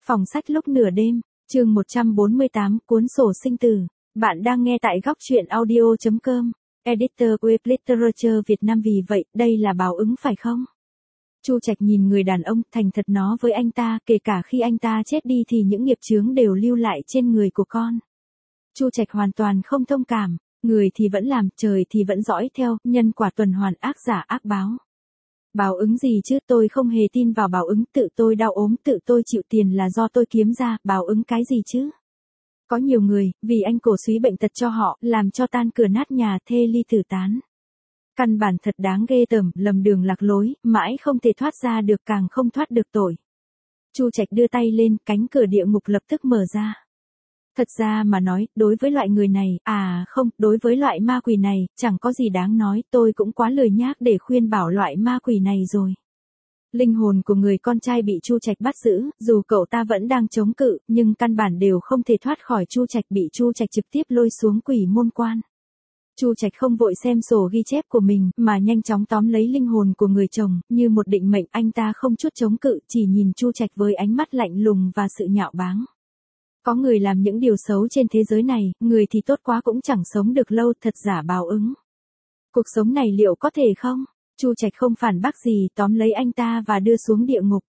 Phòng sách lúc nửa đêm, chương 148, cuốn sổ sinh tử. Bạn đang nghe tại góc truyện audio.com. Editor Web Literature Việt Nam. Vì vậy, đây là báo ứng phải không? Chu Trạch nhìn người đàn ông, thành thật nói với anh ta, kể cả khi anh ta chết đi thì những nghiệp chướng đều lưu lại trên người của con. Chu Trạch hoàn toàn không thông cảm, người thì vẫn làm, trời thì vẫn dõi theo, nhân quả tuần hoàn, ác giả ác báo. Báo ứng gì chứ, tôi không hề tin vào báo ứng, tự tôi đau ốm, tự tôi chịu tiền là do tôi kiếm ra, báo ứng cái gì chứ? Có nhiều người, vì anh cổ suý bệnh tật cho họ, làm cho tan cửa nát nhà, thê ly tử tán. Căn bản thật đáng ghê tởm, lầm đường lạc lối, mãi không thể thoát ra được, càng không thoát được tội. Chu Trạch đưa tay lên, cánh cửa địa ngục lập tức mở ra. Thật ra mà nói, đối với loại người này, đối với loại ma quỷ này, chẳng có gì đáng nói, tôi cũng quá lười nhác để khuyên bảo loại ma quỷ này rồi. Linh hồn của người con trai bị Chu Trạch bắt giữ, dù cậu ta vẫn đang chống cự, nhưng căn bản đều không thể thoát khỏi Chu Trạch, bị Chu Trạch trực tiếp lôi xuống quỷ môn quan. Chu Trạch không vội xem sổ ghi chép của mình, mà nhanh chóng tóm lấy linh hồn của người chồng, như một định mệnh, anh ta không chút chống cự, chỉ nhìn Chu Trạch với ánh mắt lạnh lùng và sự nhạo báng. Có người làm những điều xấu trên thế giới này, người thì tốt quá cũng chẳng sống được lâu, thật giả báo ứng. Cuộc sống này liệu có thể không? Chu Trạch không phản bác gì, tóm lấy anh ta và đưa xuống địa ngục.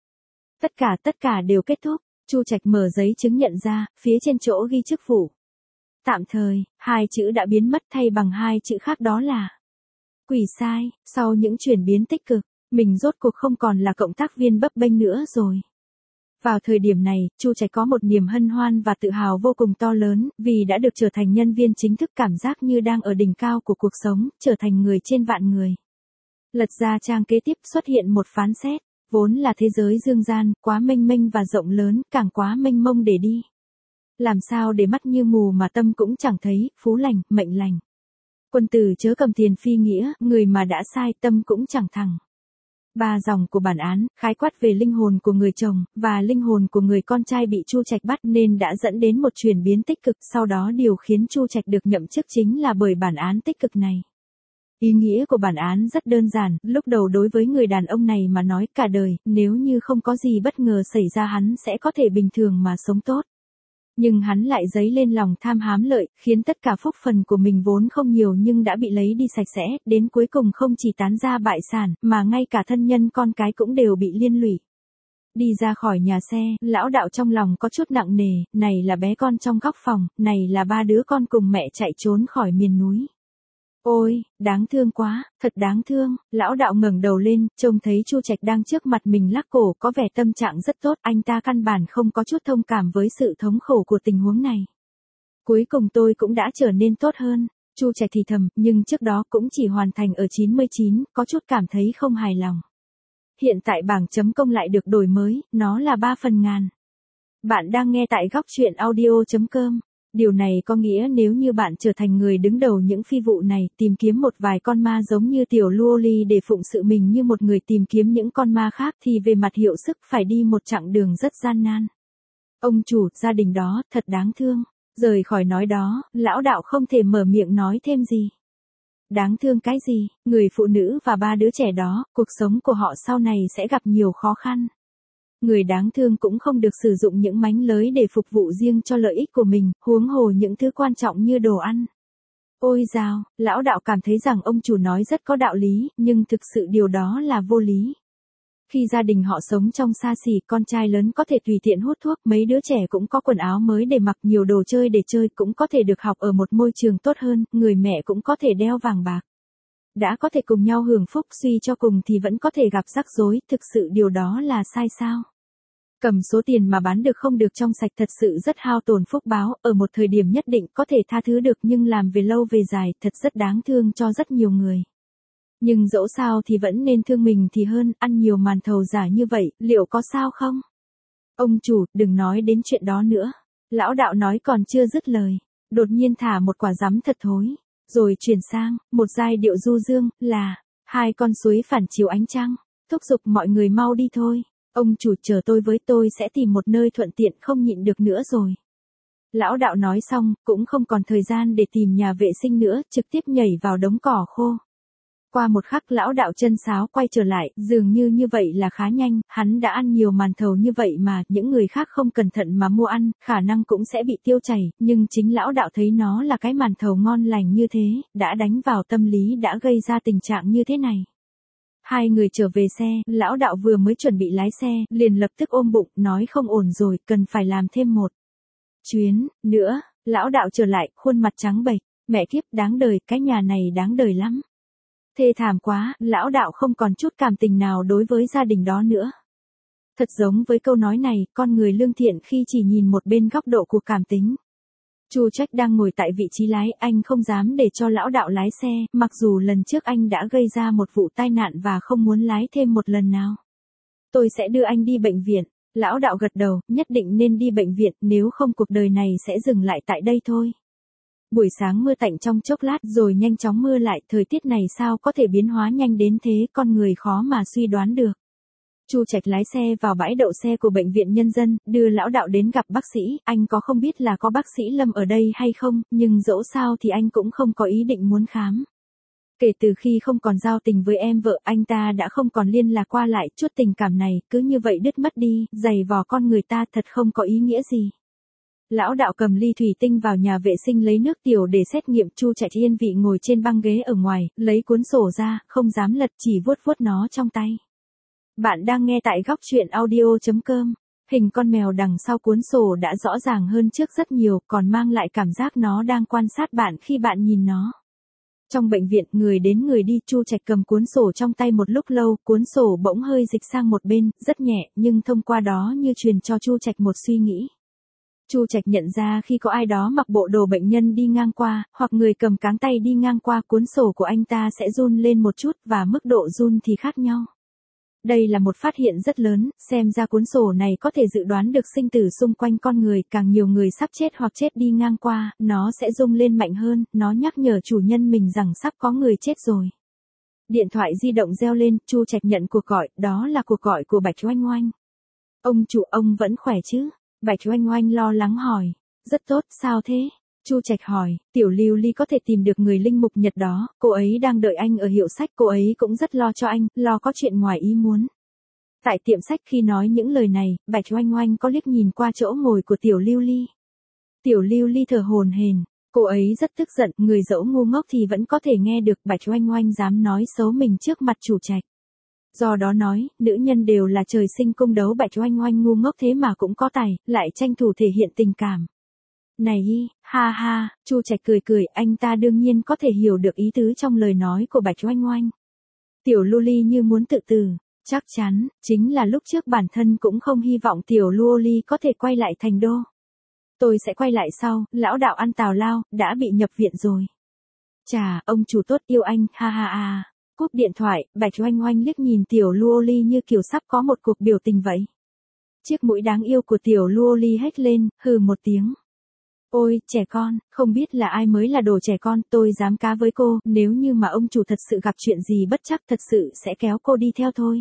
Tất cả đều kết thúc. Chu Trạch mở giấy chứng nhận ra, phía trên chỗ ghi chức vụ tạm thời, 2 chữ đã biến mất, thay bằng 2 chữ khác, đó là quỷ sai. Sau những chuyển biến tích cực, mình rốt cuộc không còn là cộng tác viên bấp bênh nữa rồi. Vào thời điểm này, Chu Trạch có một niềm hân hoan và tự hào vô cùng to lớn, vì đã được trở thành nhân viên chính thức, cảm giác như đang ở đỉnh cao của cuộc sống, trở thành người trên vạn người. Lật ra trang kế tiếp, xuất hiện một phán xét, vốn là thế giới dương gian, quá mênh mông và rộng lớn, càng quá mênh mông để đi. Làm sao để mắt như mù mà tâm cũng chẳng thấy, phú lành, mệnh lành. Quân tử chớ cầm tiền phi nghĩa, người mà đã sai, tâm cũng chẳng thẳng. 3 dòng của bản án, khái quát về linh hồn của người chồng, và linh hồn của người con trai bị Chu Trạch bắt, nên đã dẫn đến một chuyển biến tích cực, sau đó điều khiến Chu Trạch được nhậm chức chính là bởi bản án tích cực này. Ý nghĩa của bản án rất đơn giản, lúc đầu đối với người đàn ông này mà nói, cả đời, nếu như không có gì bất ngờ xảy ra hắn sẽ có thể bình thường mà sống tốt. Nhưng hắn lại dấy lên lòng tham hám lợi, khiến tất cả phúc phần của mình vốn không nhiều nhưng đã bị lấy đi sạch sẽ, đến cuối cùng không chỉ tán gia bại sản, mà ngay cả thân nhân con cái cũng đều bị liên lụy. Đi ra khỏi nhà xe, lão đạo trong lòng có chút nặng nề, này là bé con trong góc phòng, này là 3 đứa con cùng mẹ chạy trốn khỏi miền núi. Ôi, đáng thương quá, thật đáng thương. Lão đạo ngẩng đầu lên, trông thấy Chu Trạch đang trước mặt mình lắc cổ, có vẻ tâm trạng rất tốt, anh ta căn bản không có chút thông cảm với sự thống khổ của tình huống này. Cuối cùng tôi cũng đã trở nên tốt hơn. Chu Trạch thì thầm, nhưng trước đó cũng chỉ hoàn thành ở 99, có chút cảm thấy không hài lòng. Hiện tại bảng chấm công lại được đổi mới, nó là 3/1000. Bạn đang nghe tại góc truyện audio.com. Điều này có nghĩa nếu như bạn trở thành người đứng đầu những phi vụ này, tìm kiếm một vài con ma giống như tiểu Luoli để phụng sự mình như một người tìm kiếm những con ma khác, thì về mặt hiệu sức phải đi một chặng đường rất gian nan. Ông chủ, gia đình đó, thật đáng thương. Rời khỏi nói đó, lão đạo không thể mở miệng nói thêm gì. Đáng thương cái gì, người phụ nữ và 3 đứa trẻ đó, cuộc sống của họ sau này sẽ gặp nhiều khó khăn. Người đáng thương cũng không được sử dụng những mánh lới để phục vụ riêng cho lợi ích của mình, huống hồ những thứ quan trọng như đồ ăn. Ôi dào, lão đạo cảm thấy rằng ông chủ nói rất có đạo lý, nhưng thực sự điều đó là vô lý. Khi gia đình họ sống trong xa xỉ, con trai lớn có thể tùy tiện hút thuốc, mấy đứa trẻ cũng có quần áo mới để mặc, nhiều đồ chơi để chơi, cũng có thể được học ở một môi trường tốt hơn, người mẹ cũng có thể đeo vàng bạc. Đã có thể cùng nhau hưởng phúc, suy cho cùng thì vẫn có thể gặp rắc rối, thực sự điều đó là sai sao? Cầm số tiền mà bán được không được trong sạch thật sự rất hao tổn phúc báo, ở một thời điểm nhất định có thể tha thứ được nhưng làm về lâu về dài, thật rất đáng thương cho rất nhiều người. Nhưng dẫu sao thì vẫn nên thương mình thì hơn, ăn nhiều màn thầu giả như vậy, liệu có sao không? Ông chủ, đừng nói đến chuyện đó nữa. Lão đạo nói còn chưa dứt lời, đột nhiên thả một quả rắm thật thối. Rồi chuyển sang, một giai điệu du dương, là 2 con suối phản chiếu ánh trăng, thúc giục mọi người mau đi thôi. Ông chủ chờ tôi với, tôi sẽ tìm một nơi thuận tiện, không nhịn được nữa rồi. Lão đạo nói xong, cũng không còn thời gian để tìm nhà vệ sinh nữa, trực tiếp nhảy vào đống cỏ khô. Qua một khắc lão đạo chân sáo quay trở lại, dường như vậy là khá nhanh, hắn đã ăn nhiều màn thầu như vậy mà, những người khác không cẩn thận mà mua ăn, khả năng cũng sẽ bị tiêu chảy, nhưng chính lão đạo thấy nó là cái màn thầu ngon lành như thế, đã đánh vào tâm lý đã gây ra tình trạng như thế này. Hai người trở về xe, lão đạo vừa mới chuẩn bị lái xe, liền lập tức ôm bụng, nói không ổn rồi, cần phải làm thêm một chuyến nữa. Lão đạo trở lại, khuôn mặt trắng bệch, mẹ kiếp, đáng đời, cái nhà này đáng đời lắm. Thê thảm quá, lão đạo không còn chút cảm tình nào đối với gia đình đó nữa. Thật giống với câu nói này, con người lương thiện khi chỉ nhìn một bên góc độ của cảm tính. Chu Trách đang ngồi tại vị trí lái, anh không dám để cho lão đạo lái xe, mặc dù lần trước anh đã gây ra một vụ tai nạn và không muốn lái thêm một lần nào. Tôi sẽ đưa anh đi bệnh viện. Lão đạo gật đầu, nhất định nên đi bệnh viện, nếu không cuộc đời này sẽ dừng lại tại đây thôi. Buổi sáng mưa tạnh trong chốc lát rồi nhanh chóng mưa lại, thời tiết này sao có thể biến hóa nhanh đến thế, con người khó mà suy đoán được. Chu Trạch lái xe vào bãi đậu xe của bệnh viện nhân dân, đưa lão đạo đến gặp bác sĩ, anh có không biết là có bác sĩ Lâm ở đây hay không, nhưng dẫu sao thì anh cũng không có ý định muốn khám. Kể từ khi không còn giao tình với em vợ, anh ta đã không còn liên lạc qua lại, chút tình cảm này cứ như vậy đứt mất đi, giày vò con người ta thật không có ý nghĩa gì. Lão đạo cầm ly thủy tinh vào nhà vệ sinh lấy nước tiểu để xét nghiệm. Chu Trạch yên vị ngồi trên băng ghế ở ngoài, lấy cuốn sổ ra, không dám lật, chỉ vuốt vuốt nó trong tay. Bạn đang nghe tại góc truyện audio.com. Hình con mèo đằng sau cuốn sổ đã rõ ràng hơn trước rất nhiều, còn mang lại cảm giác nó đang quan sát bạn khi bạn nhìn nó. Trong bệnh viện, người đến người đi, Chu Trạch cầm cuốn sổ trong tay một lúc lâu, cuốn sổ bỗng hơi dịch sang một bên, rất nhẹ, nhưng thông qua đó như truyền cho Chu Trạch một suy nghĩ. Chu Trạch nhận ra khi có ai đó mặc bộ đồ bệnh nhân đi ngang qua, hoặc người cầm cáng tay đi ngang qua, cuốn sổ của anh ta sẽ run lên một chút, và mức độ run thì khác nhau. Đây là một phát hiện rất lớn, xem ra cuốn sổ này có thể dự đoán được sinh tử xung quanh con người, càng nhiều người sắp chết hoặc chết đi ngang qua, nó sẽ rung lên mạnh hơn, nó nhắc nhở chủ nhân mình rằng sắp có người chết rồi. Điện thoại di động reo lên, Chu Trạch nhận cuộc gọi, đó là cuộc gọi của Bạch Oanh Oanh. Ông chủ, ông vẫn khỏe chứ? Bạch Oanh Oanh lo lắng hỏi. Rất tốt, sao thế? Chu Trạch hỏi, Tiểu Lưu Ly có thể tìm được người linh mục Nhật đó, cô ấy đang đợi anh ở hiệu sách, cô ấy cũng rất lo cho anh, lo có chuyện ngoài ý muốn. Tại tiệm sách khi nói những lời này, Bạch Oanh Oanh có liếc nhìn qua chỗ ngồi của Tiểu Lưu Ly. Tiểu Lưu Ly thở hổn hển, cô ấy rất tức giận, người dẫu ngu ngốc thì vẫn có thể nghe được. Bạch Oanh Oanh dám nói xấu mình trước mặt chủ Trạch. Do đó nói, nữ nhân đều là trời sinh cung đấu. Bạch Oanh Oanh ngu ngốc thế mà cũng có tài, lại tranh thủ thể hiện tình cảm. Này y, ha ha, Chu Trạch cười cười, anh ta đương nhiên có thể hiểu được ý tứ trong lời nói của Bạch Oanh Oanh. Tiểu Lưu Ly như muốn tự tử, chắc chắn, chính là lúc trước bản thân cũng không hy vọng Tiểu Lưu Ly có thể quay lại thành đô. Tôi sẽ quay lại sau, lão đạo ăn tào lao, đã bị nhập viện rồi. Chà, ông chủ tốt yêu anh, ha ha ha. Cúp điện thoại, Bạch Oanh Oanh liếc nhìn Tiểu Lưu Ly như kiểu sắp có một cuộc biểu tình vậy. Chiếc mũi đáng yêu của Tiểu Lưu Ly hét lên, hừ một tiếng. Ôi, trẻ con, không biết là ai mới là đồ trẻ con, tôi dám cá với cô, nếu như mà ông chủ thật sự gặp chuyện gì bất trắc thật sự sẽ kéo cô đi theo thôi.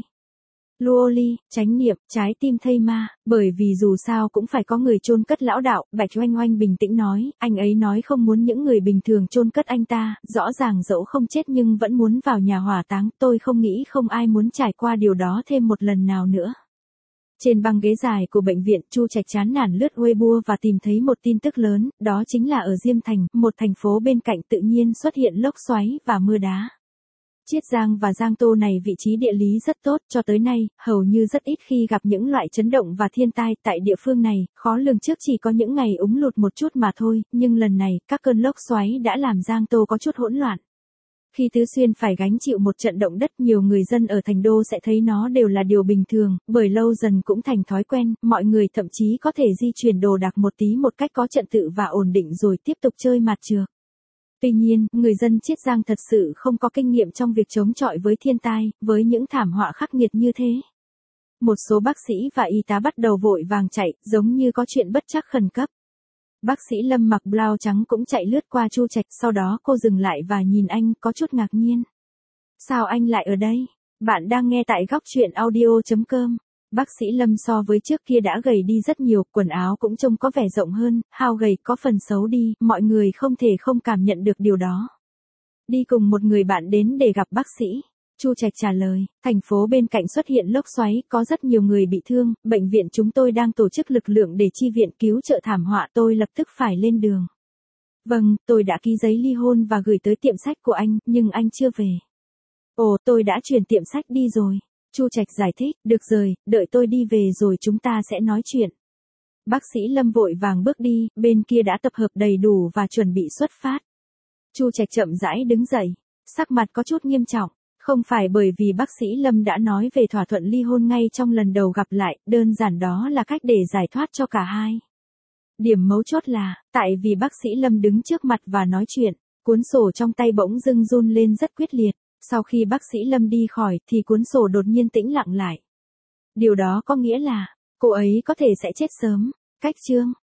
Luoli, chánh niệm, trái tim thây ma, bởi vì dù sao cũng phải có người chôn cất lão đạo. Bạch Oanh Oanh bình tĩnh nói, anh ấy nói không muốn những người bình thường chôn cất anh ta, rõ ràng dẫu không chết nhưng vẫn muốn vào nhà hỏa táng, tôi không nghĩ không ai muốn trải qua điều đó thêm một lần nào nữa. Trên băng ghế dài của bệnh viện, Chu Trạch chán nản lướt Weibo và tìm thấy một tin tức lớn, đó chính là ở Diêm Thành, một thành phố bên cạnh tự nhiên xuất hiện lốc xoáy và mưa đá. Chiết Giang và Giang Tô này vị trí địa lý rất tốt, cho tới nay, hầu như rất ít khi gặp những loại chấn động và thiên tai tại địa phương này, khó lường trước chỉ có những ngày úng lụt một chút mà thôi, nhưng lần này, các cơn lốc xoáy đã làm Giang Tô có chút hỗn loạn. Khi Tứ Xuyên phải gánh chịu một trận động đất, nhiều người dân ở thành đô sẽ thấy nó đều là điều bình thường, bởi lâu dần cũng thành thói quen, mọi người thậm chí có thể di chuyển đồ đạc một tí một cách có trật tự và ổn định rồi tiếp tục chơi mạt trược. Tuy nhiên, người dân Chiết Giang thật sự không có kinh nghiệm trong việc chống chọi với thiên tai, với những thảm họa khắc nghiệt như thế. Một số bác sĩ và y tá bắt đầu vội vàng chạy, giống như có chuyện bất trắc khẩn cấp. Bác sĩ Lâm mặc blau trắng cũng chạy lướt qua Chu Trạch, sau đó cô dừng lại và nhìn anh, có chút ngạc nhiên. Sao anh lại ở đây? Bạn đang nghe tại góc truyện audio.com. Bác sĩ Lâm so với trước kia đã gầy đi rất nhiều, quần áo cũng trông có vẻ rộng hơn, hao gầy có phần xấu đi, mọi người không thể không cảm nhận được điều đó. Đi cùng một người bạn đến để gặp bác sĩ. Chu Trạch trả lời, thành phố bên cạnh xuất hiện lốc xoáy, có rất nhiều người bị thương, bệnh viện chúng tôi đang tổ chức lực lượng để chi viện cứu trợ thảm họa, tôi lập tức phải lên đường. Vâng, tôi đã ký giấy ly hôn và gửi tới tiệm sách của anh, nhưng anh chưa về. Ồ, tôi đã chuyển tiệm sách đi rồi. Chu Trạch giải thích, được rồi, đợi tôi đi về rồi chúng ta sẽ nói chuyện. Bác sĩ Lâm vội vàng bước đi, bên kia đã tập hợp đầy đủ và chuẩn bị xuất phát. Chu Trạch chậm rãi đứng dậy, sắc mặt có chút nghiêm trọng. Không phải bởi vì bác sĩ Lâm đã nói về thỏa thuận ly hôn ngay trong lần đầu gặp lại, đơn giản đó là cách để giải thoát cho cả hai. Điểm mấu chốt là, tại vì bác sĩ Lâm đứng trước mặt và nói chuyện, cuốn sổ trong tay bỗng dưng run lên rất quyết liệt. Sau khi bác sĩ Lâm đi khỏi thì cuốn sổ đột nhiên tĩnh lặng lại. Điều đó có nghĩa là, cô ấy có thể sẽ chết sớm. Cách chương